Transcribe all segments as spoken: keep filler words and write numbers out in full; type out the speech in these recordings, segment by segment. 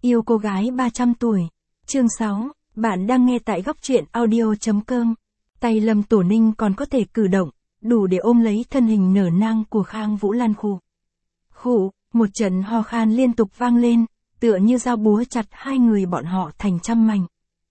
Yêu cô gái ba trăm tuổi. Chương sáu, bạn đang nghe tại góc truyện audio.com. Tay Lâm Tổ Ninh còn có thể cử động, đủ để ôm lấy thân hình nở nang của Khang Vũ Lan khụ. Khụ, một trận ho khan liên tục vang lên, tựa như dao búa chặt hai người bọn họ thành trăm mảnh.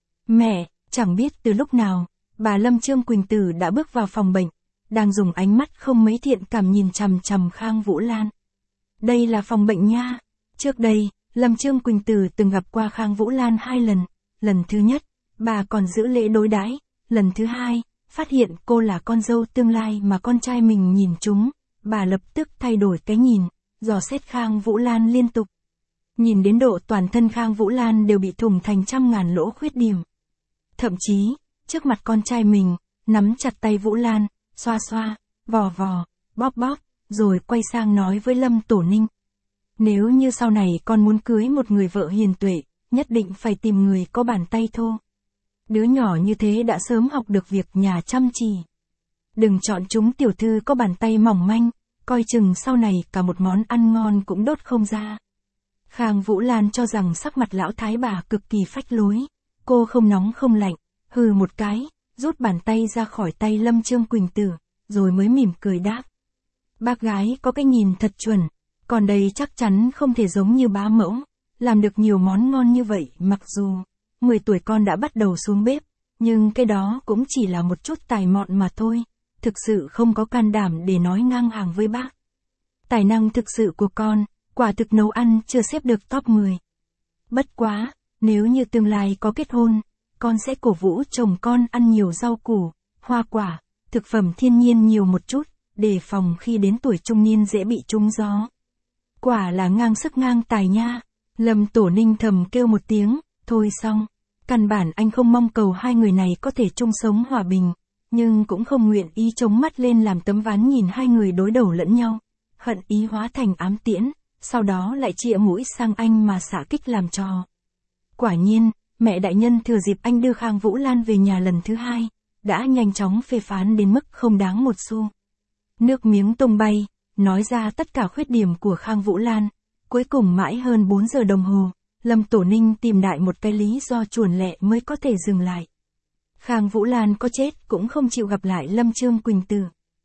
Mẹ, chẳng biết từ lúc nào, bà Lâm Trương Quỳnh Tử đã bước vào phòng bệnh, đang dùng ánh mắt không mấy thiện cảm nhìn chằm chằm Khang Vũ Lan. Đây là phòng bệnh nha. Trước đây, Lâm Trương Quỳnh Tử từng gặp qua Khang Vũ Lan hai lần. Lần thứ nhất, bà còn giữ lễ đối đãi. Lần thứ hai, phát hiện cô là con dâu tương lai mà con trai mình nhìn trúng, bà lập tức thay đổi cái nhìn, dò xét Khang Vũ Lan liên tục. Nhìn đến độ toàn thân Khang Vũ Lan đều bị thủng thành trăm ngàn lỗ khuyết điểm. Thậm chí, trước mặt con trai mình, nắm chặt tay Vũ Lan, xoa xoa, vò vò, bóp bóp, rồi quay sang nói với Lâm Tổ Ninh. Nếu như sau này con muốn cưới một người vợ hiền tuệ, nhất định phải tìm người có bàn tay thô. Đứa nhỏ như thế đã sớm học được việc nhà chăm chỉ. Đừng chọn chúng tiểu thư có bàn tay mỏng manh, coi chừng sau này cả một món ăn ngon cũng đốt không ra. Khang Vũ Lan cho rằng sắc mặt lão thái bà cực kỳ phách lối. Cô không nóng không lạnh, hừ một cái, rút bàn tay ra khỏi tay Lâm Trương Quỳnh Tử, rồi mới mỉm cười đáp. Bác gái có cái nhìn thật chuẩn, còn đây chắc chắn không thể giống như bá mẫu, làm được nhiều món ngon như vậy. Mặc dù mười tuổi con đã bắt đầu xuống bếp, nhưng cái đó cũng chỉ là một chút tài mọn mà thôi, thực sự không có can đảm để nói ngang hàng với bác. Tài năng thực sự của con, quả thực nấu ăn chưa xếp được top mười. Bất quá, nếu như tương lai có kết hôn, con sẽ cổ vũ chồng con ăn nhiều rau củ, hoa quả, thực phẩm thiên nhiên nhiều một chút, đề phòng khi đến tuổi trung niên dễ bị trúng gió. Quả là ngang sức ngang tài nha. Lâm Tổ Ninh thầm kêu một tiếng, thôi xong. Căn bản anh không mong cầu hai người này có thể chung sống hòa bình, nhưng cũng không nguyện ý chống mắt lên làm tấm ván nhìn hai người đối đầu lẫn nhau. Hận ý hóa thành ám tiễn, sau đó lại chĩa mũi sang anh mà xả kích làm trò. Quả nhiên, mẹ đại nhân thừa dịp anh đưa Khang Vũ Lan về nhà lần thứ hai, đã nhanh chóng phê phán đến mức không đáng một xu. Nước miếng tung bay, nói ra tất cả khuyết điểm của Khang Vũ Lan. Cuối cùng mãi hơn bốn giờ đồng hồ, Lâm Tổ Ninh tìm đại một cái lý do chuồn lẹ mới có thể dừng lại. Khang Vũ Lan có chết cũng không chịu gặp lại Lâm Trương Quỳnh Tử.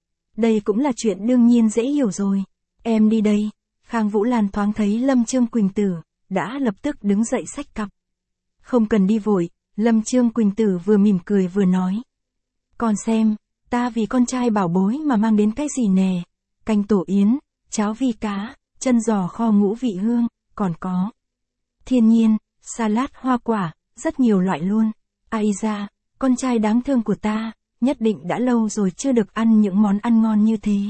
Đây cũng là chuyện đương nhiên dễ hiểu rồi. Em đi đây. Khang Vũ Lan thoáng thấy Lâm Trương Quỳnh Tử, đã lập tức đứng dậy xách cặp. Không cần đi vội, Lâm Trương Quỳnh Tử vừa mỉm cười vừa nói. Con xem, ta vì con trai bảo bối mà mang đến cái gì nè. Canh tổ yến, cháo vi cá, chân giò kho ngũ vị hương, còn có thiên nhiên, salad hoa quả, rất nhiều loại luôn. Ai da, con trai đáng thương của ta, nhất định đã lâu rồi chưa được ăn những món ăn ngon như thế.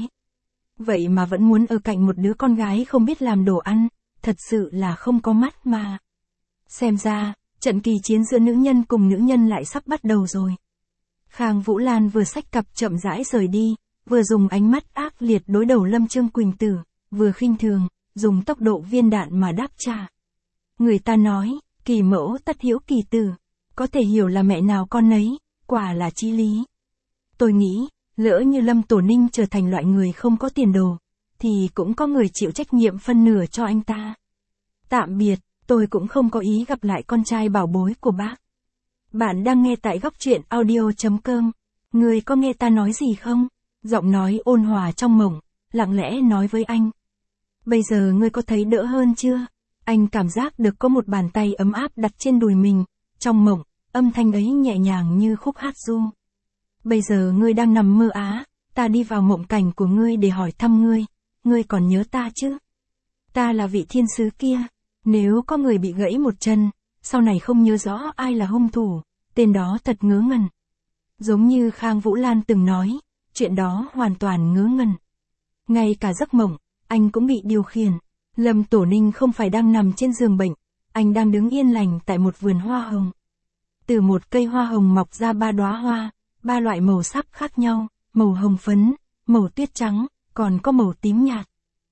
Vậy mà vẫn muốn ở cạnh một đứa con gái không biết làm đồ ăn, thật sự là không có mắt mà. Xem ra, trận kỳ chiến giữa nữ nhân cùng nữ nhân lại sắp bắt đầu rồi. Khang Vũ Lan vừa xách cặp chậm rãi rời đi, vừa dùng ánh mắt ác liệt đối đầu Lâm Trương Quỳnh Tử, vừa khinh thường, dùng tốc độ viên đạn mà đáp trả. Người ta nói, kỳ mẫu tất hiếu kỳ tử, có thể hiểu là mẹ nào con nấy, quả là chí lý. Tôi nghĩ, lỡ như Lâm Tổ Ninh trở thành loại người không có tiền đồ, thì cũng có người chịu trách nhiệm phân nửa cho anh ta. Tạm biệt, tôi cũng không có ý gặp lại con trai bảo bối của bác. Bạn đang nghe tại góc truyện audio.com. Người có nghe ta nói gì không? Giọng nói ôn hòa trong mộng, lặng lẽ nói với anh. Bây giờ ngươi có thấy đỡ hơn chưa? Anh cảm giác được có một bàn tay ấm áp đặt trên đùi mình. Trong mộng, âm thanh ấy nhẹ nhàng như khúc hát ru. Bây giờ ngươi đang nằm mơ á, ta đi vào mộng cảnh của ngươi để hỏi thăm ngươi. Ngươi còn nhớ ta chứ? Ta là vị thiên sứ kia. Nếu có người bị gãy một chân, sau này không nhớ rõ ai là hung thủ, tên đó thật ngớ ngẩn. Giống như Khang Vũ Lan từng nói, chuyện đó hoàn toàn ngớ ngẩn. Ngay cả giấc mộng, anh cũng bị điều khiển. Lâm Tổ Ninh không phải đang nằm trên giường bệnh, anh đang đứng yên lành tại một vườn hoa hồng. Từ một cây hoa hồng mọc ra ba đóa hoa, ba loại màu sắc khác nhau, màu hồng phấn, màu tuyết trắng, còn có màu tím nhạt.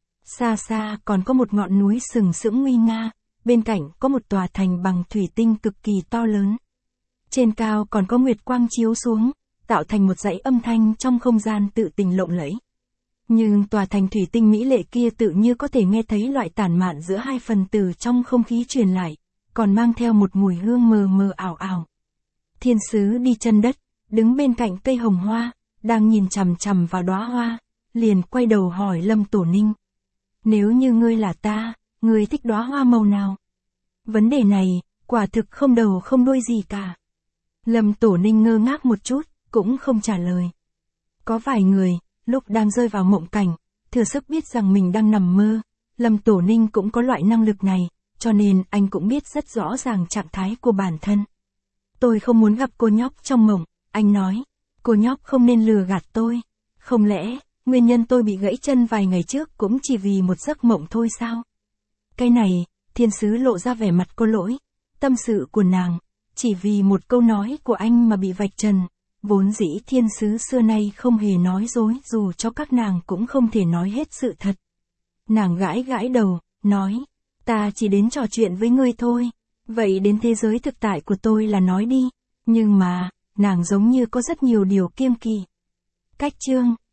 Xa xa còn có một ngọn núi sừng sững nguy nga, bên cạnh có một tòa thành bằng thủy tinh cực kỳ to lớn. Trên cao còn có nguyệt quang chiếu xuống, tạo thành một dãy âm thanh trong không gian tự tình lộng lẫy. Nhưng tòa thành thủy tinh mỹ lệ kia tự như có thể nghe thấy loại tản mạn giữa hai phần tử trong không khí truyền lại, còn mang theo một mùi hương mờ mờ ảo ảo. Thiên sứ đi chân đất, đứng bên cạnh cây hồng hoa, đang nhìn chằm chằm vào đóa hoa, liền quay đầu hỏi Lâm Tổ Ninh. Nếu như ngươi là ta, ngươi thích đóa hoa màu nào? Vấn đề này, quả thực không đầu không đuôi gì cả. Lâm Tổ Ninh ngơ ngác một chút, cũng không trả lời. Có vài người, lúc đang rơi vào mộng cảnh, thừa sức biết rằng mình đang nằm mơ. Lâm Tổ Ninh cũng có loại năng lực này, cho nên anh cũng biết rất rõ ràng trạng thái của bản thân. Tôi không muốn gặp cô nhóc trong mộng, anh nói. Cô nhóc không nên lừa gạt tôi. Không lẽ, nguyên nhân tôi bị gãy chân vài ngày trước cũng chỉ vì một giấc mộng thôi sao? Cái này, thiên sứ lộ ra vẻ mặt có lỗi. Tâm sự của nàng, chỉ vì một câu nói của anh mà bị vạch trần. Vốn dĩ thiên sứ xưa nay không hề nói dối, dù cho các nàng cũng không thể nói hết sự thật. Nàng gãi gãi đầu, nói, ta chỉ đến trò chuyện với ngươi thôi, vậy đến thế giới thực tại của tôi là nói đi, nhưng mà, nàng giống như có rất nhiều điều kiêng kỵ. Cách chương